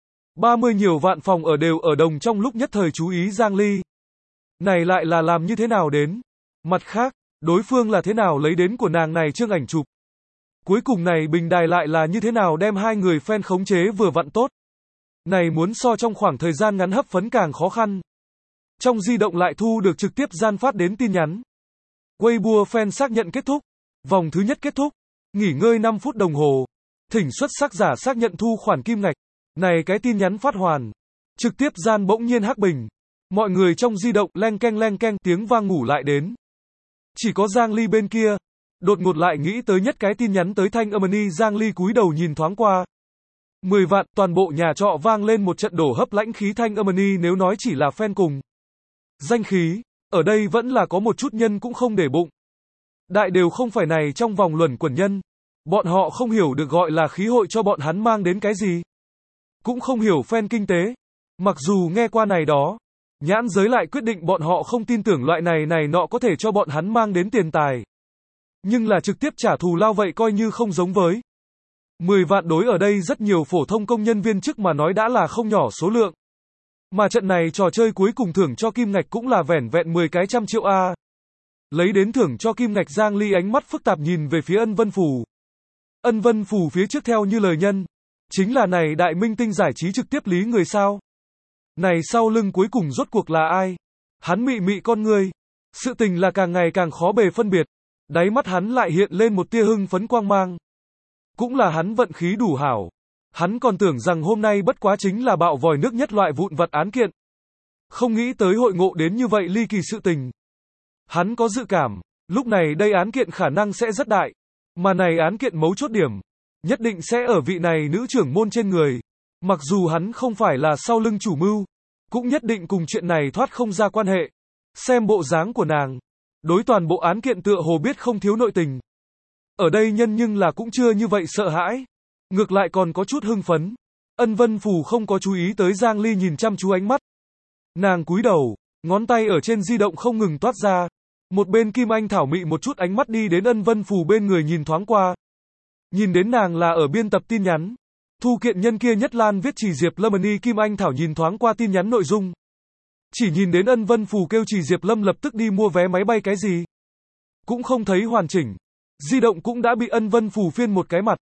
ba mươi nhiều vạn phòng ở đều ở đồng trong lúc nhất thời chú ý Giang Ly. Này lại là làm như thế nào đến? Mặt khác, đối phương là thế nào lấy đến của nàng này chương ảnh chụp? Cuối cùng này bình đài lại là như thế nào đem hai người fan khống chế vừa vặn tốt? Này muốn so trong khoảng thời gian ngắn hấp phấn càng khó khăn. Trong di động lại thu được trực tiếp gian phát đến tin nhắn. Weibo fan xác nhận kết thúc. Vòng thứ nhất kết thúc. Nghỉ ngơi năm phút đồng hồ. Thỉnh xuất sắc giả xác nhận thu khoản kim ngạch. Này cái tin nhắn phát hoàn. Trực tiếp gian bỗng nhiên hắc bình. Mọi người trong di động leng keng leng keng tiếng vang ngủ lại đến. Chỉ có Giang Ly bên kia. Đột ngột lại nghĩ tới nhất cái tin nhắn tới Thanh Âm Ni. Giang Ly cúi đầu nhìn thoáng qua. mười vạn, toàn bộ nhà trọ vang lên một trận đổ hấp lãnh khí. Thanh Âm Ni nếu nói chỉ là fan cùng danh khí, ở đây vẫn là có một chút nhân cũng không để bụng. Đại đều không phải này trong vòng luẩn quẩn nhân. Bọn họ không hiểu được gọi là khí hội cho bọn hắn mang đến cái gì. Cũng không hiểu fan kinh tế. Mặc dù nghe qua này đó, nhãn giới lại quyết định bọn họ không tin tưởng loại này này nọ có thể cho bọn hắn mang đến tiền tài. Nhưng là trực tiếp trả thù lao vậy coi như không giống với. mười vạn đối ở đây rất nhiều phổ thông công nhân viên chức mà nói đã là không nhỏ số lượng. Mà trận này trò chơi cuối cùng thưởng cho kim ngạch cũng là vẻn vẹn mười cái trăm triệu A. Lấy đến thưởng cho kim ngạch, Giang Ly ánh mắt phức tạp nhìn về phía Ân Vân Phù. Ân Vân Phù phía trước theo như lời nhân. Chính là này đại minh tinh giải trí trực tiếp lý người sao. Này sau lưng cuối cùng rốt cuộc là ai? Hắn mị mị con người. Sự tình là càng ngày càng khó bề phân biệt. Đáy mắt hắn lại hiện lên một tia hưng phấn quang mang. Cũng là hắn vận khí đủ hảo. Hắn còn tưởng rằng hôm nay bất quá chính là bạo vòi nước nhất loại vụn vặt án kiện. Không nghĩ tới hội ngộ đến như vậy ly kỳ sự tình. Hắn có dự cảm, lúc này đây án kiện khả năng sẽ rất đại. Mà này án kiện mấu chốt điểm, nhất định sẽ ở vị này nữ trưởng môn trên người. Mặc dù hắn không phải là sau lưng chủ mưu, cũng nhất định cùng chuyện này thoát không ra quan hệ. Xem bộ dáng của nàng, đối toàn bộ án kiện tựa hồ biết không thiếu nội tình. Ở đây nhân nhưng là cũng chưa như vậy sợ hãi. Ngược lại còn có chút hưng phấn. Ân Vân Phù không có chú ý tới Giang Ly nhìn chăm chú ánh mắt. Nàng cúi đầu, ngón tay ở trên di động không ngừng toát ra. Một bên Kim Anh Thảo mị một chút ánh mắt đi đến Ân Vân Phù bên người nhìn thoáng qua. Nhìn đến nàng là ở biên tập tin nhắn. Thu kiện nhân kia nhất lan viết chỉ Diệp Lâm Ni. Kim Anh Thảo nhìn thoáng qua tin nhắn nội dung. Chỉ nhìn đến Ân Vân Phù kêu chỉ Diệp Lâm lập tức đi mua vé máy bay cái gì. Cũng không thấy hoàn chỉnh. Di động cũng đã bị Ân Vân Phù phiên một cái mặt.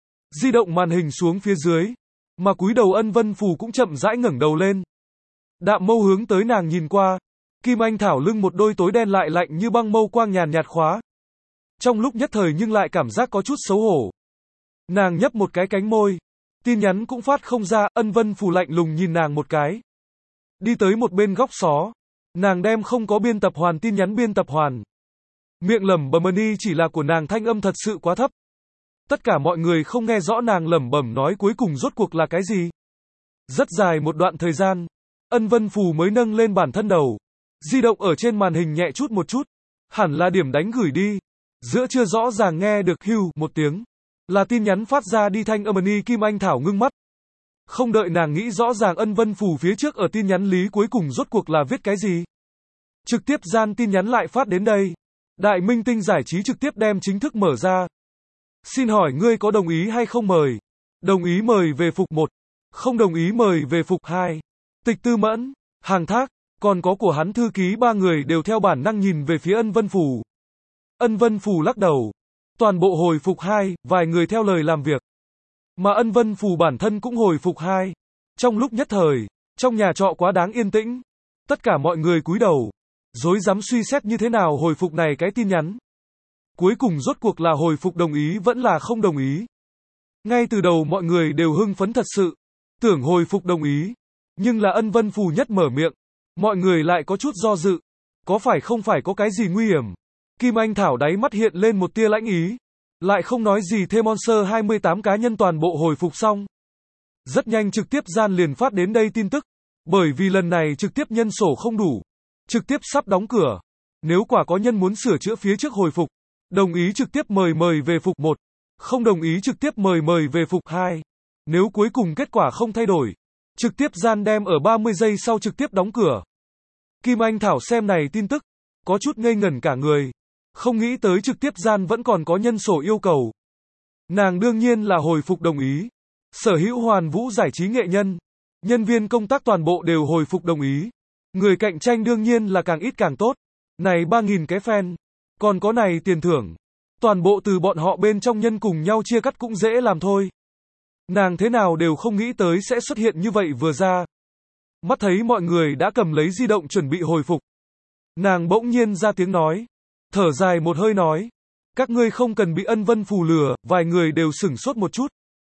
Di động màn hình xuống phía dưới. Mà cúi đầu Ân Vân Phù cũng chậm rãi ngẩng đầu lên. Đạm mâu hướng tới nàng nhìn qua. Kim Anh Thảo lưng một đôi tối đen lại lạnh như băng mâu quang nhàn nhạt khóa. Trong lúc nhất thời nhưng lại cảm giác có chút xấu hổ. Nàng nhấp một cái cánh môi. Tin nhắn cũng phát không ra. Ân Vân Phù lạnh lùng nhìn nàng một cái. Đi tới một bên góc xó. Nàng đem không có biên tập hoàn tin nhắn biên tập hoàn. Miệng lẩm bẩm ni chỉ là của nàng thanh âm thật sự quá thấp. Tất cả mọi người không nghe rõ nàng lẩm bẩm nói cuối cùng rốt cuộc là cái gì. Rất dài một đoạn thời gian, Ân Vân Phù mới nâng lên bản thân đầu. Di động ở trên màn hình nhẹ chút một chút. Hẳn là điểm đánh gửi đi. Giữa chưa rõ ràng nghe được hưu một tiếng. Là tin nhắn phát ra đi. Thanh Âm Ni. Kim Anh Thảo ngưng mắt. Không đợi nàng nghĩ rõ ràng Ân Vân Phù phía trước ở tin nhắn lý cuối cùng rốt cuộc là viết cái gì. Trực tiếp gian tin nhắn lại phát đến đây. Đại minh tinh giải trí trực tiếp đem chính thức mở ra. Xin hỏi ngươi có đồng ý hay không mời? Đồng ý mời về phục một. Không đồng ý mời về phục hai. Tịch Tư Mẫn, Hàng Thác, còn có của hắn thư ký ba người đều theo bản năng nhìn về phía Ân Vân Phù. Ân Vân Phù lắc đầu. Toàn bộ hồi phục hai, vài người theo lời làm việc. Mà Ân Vân Phù bản thân cũng hồi phục hai. Trong lúc nhất thời, trong nhà trọ quá đáng yên tĩnh. Tất cả mọi người cúi đầu. Rối rắm suy xét như thế nào hồi phục này cái tin nhắn. Cuối cùng rốt cuộc là hồi phục đồng ý vẫn là không đồng ý. Ngay từ đầu mọi người đều hưng phấn thật sự. Tưởng hồi phục đồng ý. Nhưng là Ân Vân Phù nhất mở miệng. Mọi người lại có chút do dự. Có phải không phải có cái gì nguy hiểm. Kim Anh Thảo đáy mắt hiện lên một tia lãnh ý. Lại không nói gì thêm. Monster hai mươi tám cá nhân toàn bộ hồi phục xong. Rất nhanh trực tiếp gian liền phát đến đây tin tức. Bởi vì lần này trực tiếp nhân sổ không đủ. Trực tiếp sắp đóng cửa. Nếu quả có nhân muốn sửa chữa phía trước hồi phục. Đồng ý trực tiếp mời mời về phục một. Không đồng ý trực tiếp mời mời về phục hai. Nếu cuối cùng kết quả không thay đổi. Trực tiếp gian đem ở ba mươi giây sau trực tiếp đóng cửa. Kim Anh Thảo xem này tin tức. Có chút ngây ngẩn cả người. Không nghĩ tới trực tiếp gian vẫn còn có nhân sổ yêu cầu. Nàng đương nhiên là hồi phục đồng ý. Sở hữu Hoàn Vũ giải trí nghệ nhân. Nhân viên công tác toàn bộ đều hồi phục đồng ý. Người cạnh tranh đương nhiên là càng ít càng tốt. Này ba nghìn cái fan. Còn có này tiền thưởng. Toàn bộ từ bọn họ bên trong nhân cùng nhau chia cắt cũng dễ làm thôi. Nàng thế nào đều không nghĩ tới sẽ xuất hiện như vậy vừa ra. Mắt thấy mọi người đã cầm lấy di động chuẩn bị hồi phục. Nàng bỗng nhiên ra tiếng nói. Thở dài một hơi nói. Các ngươi không cần bị Ân Vân Phù lừa. Vài người đều sửng sốt một chút.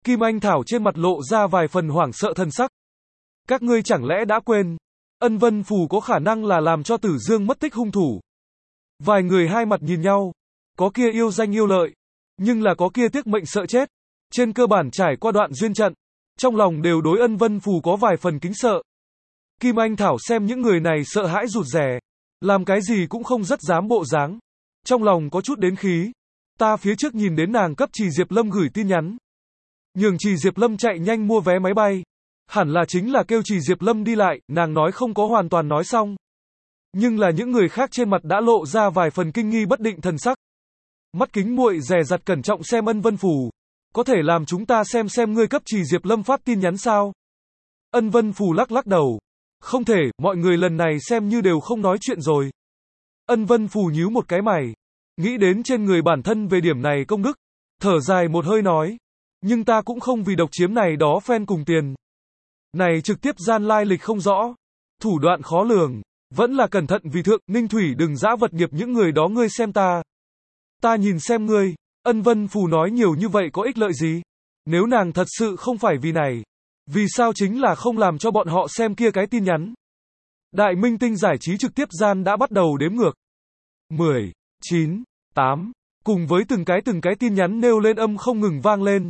Kim Anh Thảo trên mặt lộ ra vài phần hoảng sợ thần sắc. Các ngươi chẳng lẽ đã quên, Ân Vân Phù có khả năng là làm cho Tử Dương mất tích hung thủ. Vài người hai mặt nhìn nhau, có kia yêu danh yêu lợi, nhưng là có kia tiếc mệnh sợ chết. Trên cơ bản trải qua đoạn duyên trận, trong lòng đều đối Ân Vân Phù có vài phần kính sợ. Kim Anh Thảo xem những người này sợ hãi rụt rè, làm cái gì cũng không rất dám bộ dáng. Trong lòng có chút đến khí. Ta phía trước nhìn đến nàng cấp Trì Diệp Lâm gửi tin nhắn, nhường Trì Diệp Lâm chạy nhanh mua vé máy bay. Hẳn là chính là kêu Trì Diệp Lâm đi lại, nàng nói không có hoàn toàn nói xong. Nhưng là những người khác trên mặt đã lộ ra vài phần kinh nghi bất định thần sắc. Mắt kính muội dè dặt cẩn trọng xem Ân Vân Phù. Có thể làm chúng ta xem xem ngươi cấp Trì Diệp Lâm phát tin nhắn sao? Ân Vân Phù lắc lắc đầu. Không thể, mọi người lần này xem như đều không nói chuyện rồi. Ân Vân Phù nhíu một cái mày. Nghĩ đến trên người bản thân về điểm này công đức. Thở dài một hơi nói. Nhưng ta cũng không vì độc chiếm này đó fan cùng tiền. Này trực tiếp gian lai lịch không rõ. Thủ đoạn khó lường. Vẫn là cẩn thận vì thượng, Ninh Thủy đừng dã vật nghiệp những người đó ngươi xem ta. Ta nhìn xem ngươi. Ân Vân Phù nói nhiều như vậy có ích lợi gì? Nếu nàng thật sự không phải vì này, vì sao chính là không làm cho bọn họ xem kia cái tin nhắn? Đại Minh Tinh giải trí trực tiếp gian đã bắt đầu đếm ngược. mười, chín, tám, cùng với từng cái từng cái tin nhắn nêu lên âm không ngừng vang lên.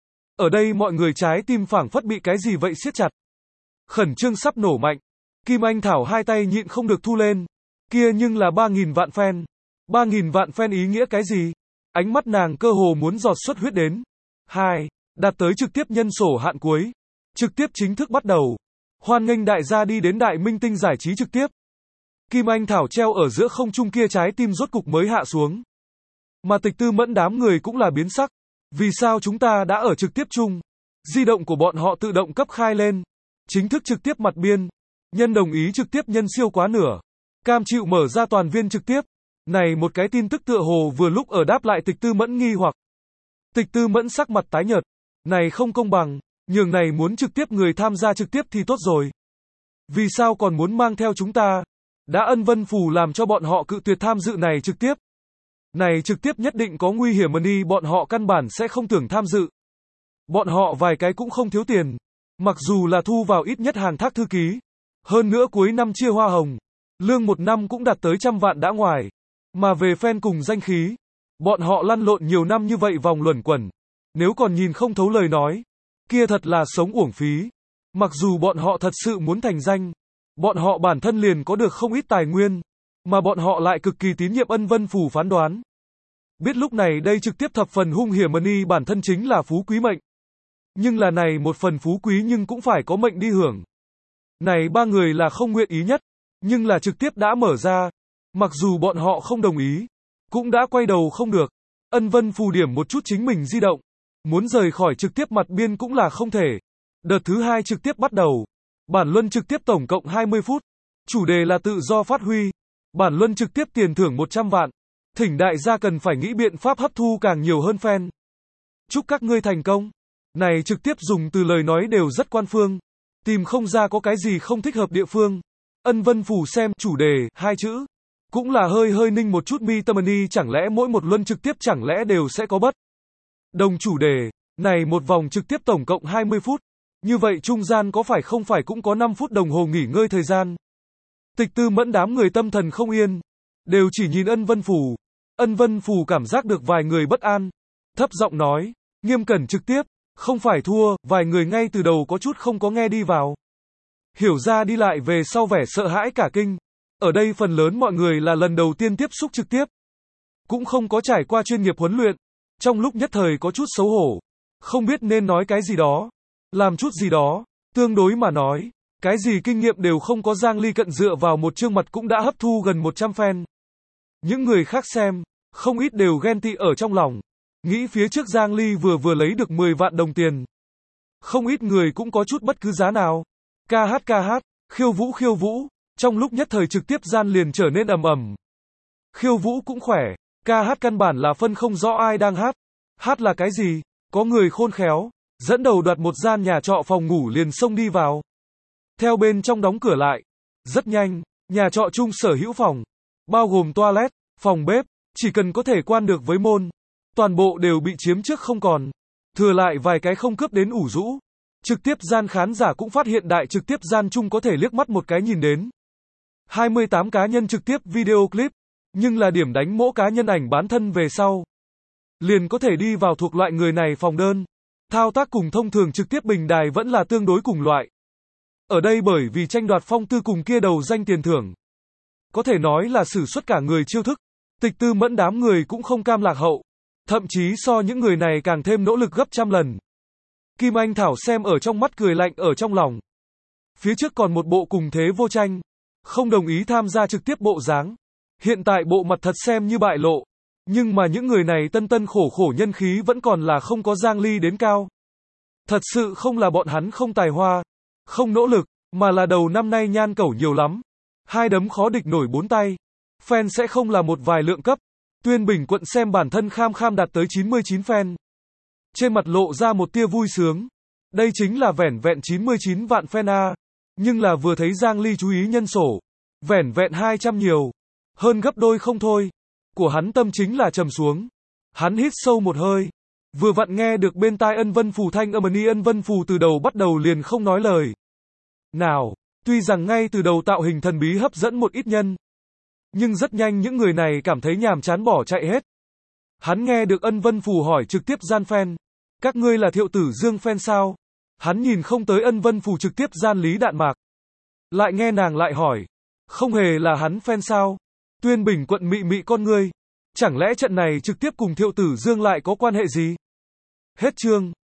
Ở đây mọi người trái tim phảng phất bị cái gì vậy siết chặt. Khẩn trương sắp nổ mạnh. Kim Anh Thảo hai tay nhịn không được thu lên. Kia nhưng là ba nghìn vạn fan. ba nghìn vạn fan ý nghĩa cái gì? Ánh mắt nàng cơ hồ muốn giọt xuất huyết đến. hai. Đạt tới trực tiếp nhân sổ hạn cuối. Trực tiếp chính thức bắt đầu. Hoan nghênh đại gia đi đến Đại Minh Tinh giải trí trực tiếp. Kim Anh Thảo treo ở giữa không trung kia trái tim rốt cục mới hạ xuống. Mà Tịch Tư Mẫn đám người cũng là biến sắc. Vì sao chúng ta đã ở trực tiếp chung? Di động của bọn họ tự động cấp khai lên. Chính thức trực tiếp mặt biên. Nhân đồng ý trực tiếp nhân siêu quá nửa. Cam chịu mở ra toàn viên trực tiếp. Này một cái tin tức tựa hồ vừa lúc ở đáp lại Tịch Tư Mẫn nghi hoặc. Tịch Tư Mẫn sắc mặt tái nhợt. Này không công bằng. Nhường này muốn trực tiếp người tham gia trực tiếp thì tốt rồi. Vì sao còn muốn mang theo chúng ta? Đã Ân Vân Phù làm cho bọn họ cự tuyệt tham dự này trực tiếp. Này trực tiếp nhất định có nguy hiểm đi, bọn họ căn bản sẽ không tưởng tham dự. Bọn họ vài cái cũng không thiếu tiền. Mặc dù là thu vào ít nhất hàng thác thư ký. Hơn nữa cuối năm chia hoa hồng. Lương một năm cũng đạt tới trăm vạn đã ngoài. Mà về fan cùng danh khí. Bọn họ lăn lộn nhiều năm như vậy vòng luẩn quẩn. Nếu còn nhìn không thấu lời nói. Kia thật là sống uổng phí. Mặc dù bọn họ thật sự muốn thành danh. Bọn họ bản thân liền có được không ít tài nguyên. Mà bọn họ lại cực kỳ tín nhiệm Ân Vân Phù phán đoán. Biết lúc này đây trực tiếp thập phần hung hiểm đi bản thân chính là phú quý mệnh. Nhưng là này một phần phú quý nhưng cũng phải có mệnh đi hưởng. Này ba người là không nguyện ý nhất. Nhưng là trực tiếp đã mở ra. Mặc dù bọn họ không đồng ý. Cũng đã quay đầu không được. Ân Vân Phù điểm một chút chính mình di động. Muốn rời khỏi trực tiếp mặt biên cũng là không thể. Đợt thứ hai trực tiếp bắt đầu. Bản luân trực tiếp tổng cộng hai mươi phút. Chủ đề là tự do phát huy. Bản luân trực tiếp tiền thưởng một trăm vạn. Thỉnh đại gia cần phải nghĩ biện pháp hấp thu càng nhiều hơn fan. Chúc các ngươi thành công. Này trực tiếp dùng từ lời nói đều rất quan phương. Tìm không ra có cái gì không thích hợp địa phương. Ân Vân Phù xem chủ đề, hai chữ. Cũng là hơi hơi ninh một chút mi tâm đi, chẳng lẽ mỗi một luân trực tiếp chẳng lẽ đều sẽ có bất đồng chủ đề. Này một vòng trực tiếp tổng cộng hai mươi phút. Như vậy trung gian có phải không phải cũng có năm phút đồng hồ nghỉ ngơi thời gian. Tịch Tư Mẫn đám người tâm thần không yên. Đều chỉ nhìn Ân Vân Phù. Ân Vân Phù cảm giác được vài người bất an. Thấp giọng nói. Nghiêm cẩn trực tiếp. Không phải thua. Vài người ngay từ đầu có chút không có nghe đi vào. Hiểu ra đi lại về sau vẻ sợ hãi cả kinh. Ở đây phần lớn mọi người là lần đầu tiên tiếp xúc trực tiếp. Cũng không có trải qua chuyên nghiệp huấn luyện. Trong lúc nhất thời có chút xấu hổ. Không biết nên nói cái gì đó. Làm chút gì đó. Tương đối mà nói. Cái gì kinh nghiệm đều không có. Giang Ly cận dựa vào một chương mặt cũng đã hấp thu gần một trăm fan. Những người khác xem. Không ít đều ghen tị ở trong lòng. Nghĩ phía trước Giang Ly vừa vừa lấy được mười vạn đồng tiền. Không ít người cũng có chút bất cứ giá nào. Ca hát ca hát. Khiêu vũ khiêu vũ. Trong lúc nhất thời trực tiếp gian liền trở nên ầm ầm. Khiêu vũ cũng khỏe. Ca hát căn bản là phân không rõ ai đang hát. Hát là cái gì? Có người khôn khéo. Dẫn đầu đoạt một gian nhà trọ phòng ngủ liền xông đi vào. Theo bên trong đóng cửa lại. Rất nhanh. Nhà trọ chung sở hữu phòng. Bao gồm toilet, phòng bếp. Chỉ cần có thể quan được với môn. Toàn bộ đều bị chiếm trước không còn. Thừa lại vài cái không cướp đến ủ rũ. Trực tiếp gian khán giả cũng phát hiện đại trực tiếp gian chung có thể liếc mắt một cái nhìn đến. hai mươi tám cá nhân trực tiếp video clip, nhưng là điểm đánh mỗi cá nhân ảnh bán thân về sau. Liền có thể đi vào thuộc loại người này phòng đơn. Thao tác cùng thông thường trực tiếp bình đài vẫn là tương đối cùng loại. Ở đây bởi vì tranh đoạt phong tư cùng kia đầu danh tiền thưởng. Có thể nói là sử xuất cả người chiêu thức. Tịch Tư Mẫn đám người cũng không cam lạc hậu. Thậm chí so những người này càng thêm nỗ lực gấp trăm lần. Kim Anh Thảo xem ở trong mắt cười lạnh ở trong lòng. Phía trước còn một bộ cùng thế vô tranh. Không đồng ý tham gia trực tiếp bộ dáng. Hiện tại bộ mặt thật xem như bại lộ. Nhưng mà những người này tân tân khổ khổ nhân khí vẫn còn là không có Giang Ly đến cao. Thật sự không là bọn hắn không tài hoa, không nỗ lực, mà là đầu năm nay nhan cẩu nhiều lắm. Hai đấm khó địch nổi bốn tay. Fan sẽ không là một vài lượng cấp. Tuyên Bình Quận xem bản thân kham kham đạt tới chín mươi chín fan. Trên mặt lộ ra một tia vui sướng. Đây chính là vẻn vẹn chín mươi chín vạn fan a. Nhưng là vừa thấy Giang Ly chú ý nhân sổ. Vẻn vẹn hai trăm nhiều. Hơn gấp đôi không thôi. Của hắn tâm chính là trầm xuống. Hắn hít sâu một hơi. Vừa vặn nghe được bên tai Ân Vân Phù thanh âm ni Ân Vân Phù từ đầu bắt đầu liền không nói lời. Nào, tuy rằng ngay từ đầu tạo hình thần bí hấp dẫn một ít nhân. Nhưng rất nhanh những người này cảm thấy nhàm chán bỏ chạy hết. Hắn nghe được Ân Vân Phù hỏi trực tiếp gian fan. Các ngươi là Thiệu Tử Dương fan sao? Hắn nhìn không tới Ân Vân Phù trực tiếp gian Lý Đạn Mạc. Lại nghe nàng lại hỏi. Không hề là hắn fan sao? Tuyên Bình Quận mị mị con ngươi. Chẳng lẽ trận này trực tiếp cùng Thiệu Tử Dương lại có quan hệ gì? Hết chương.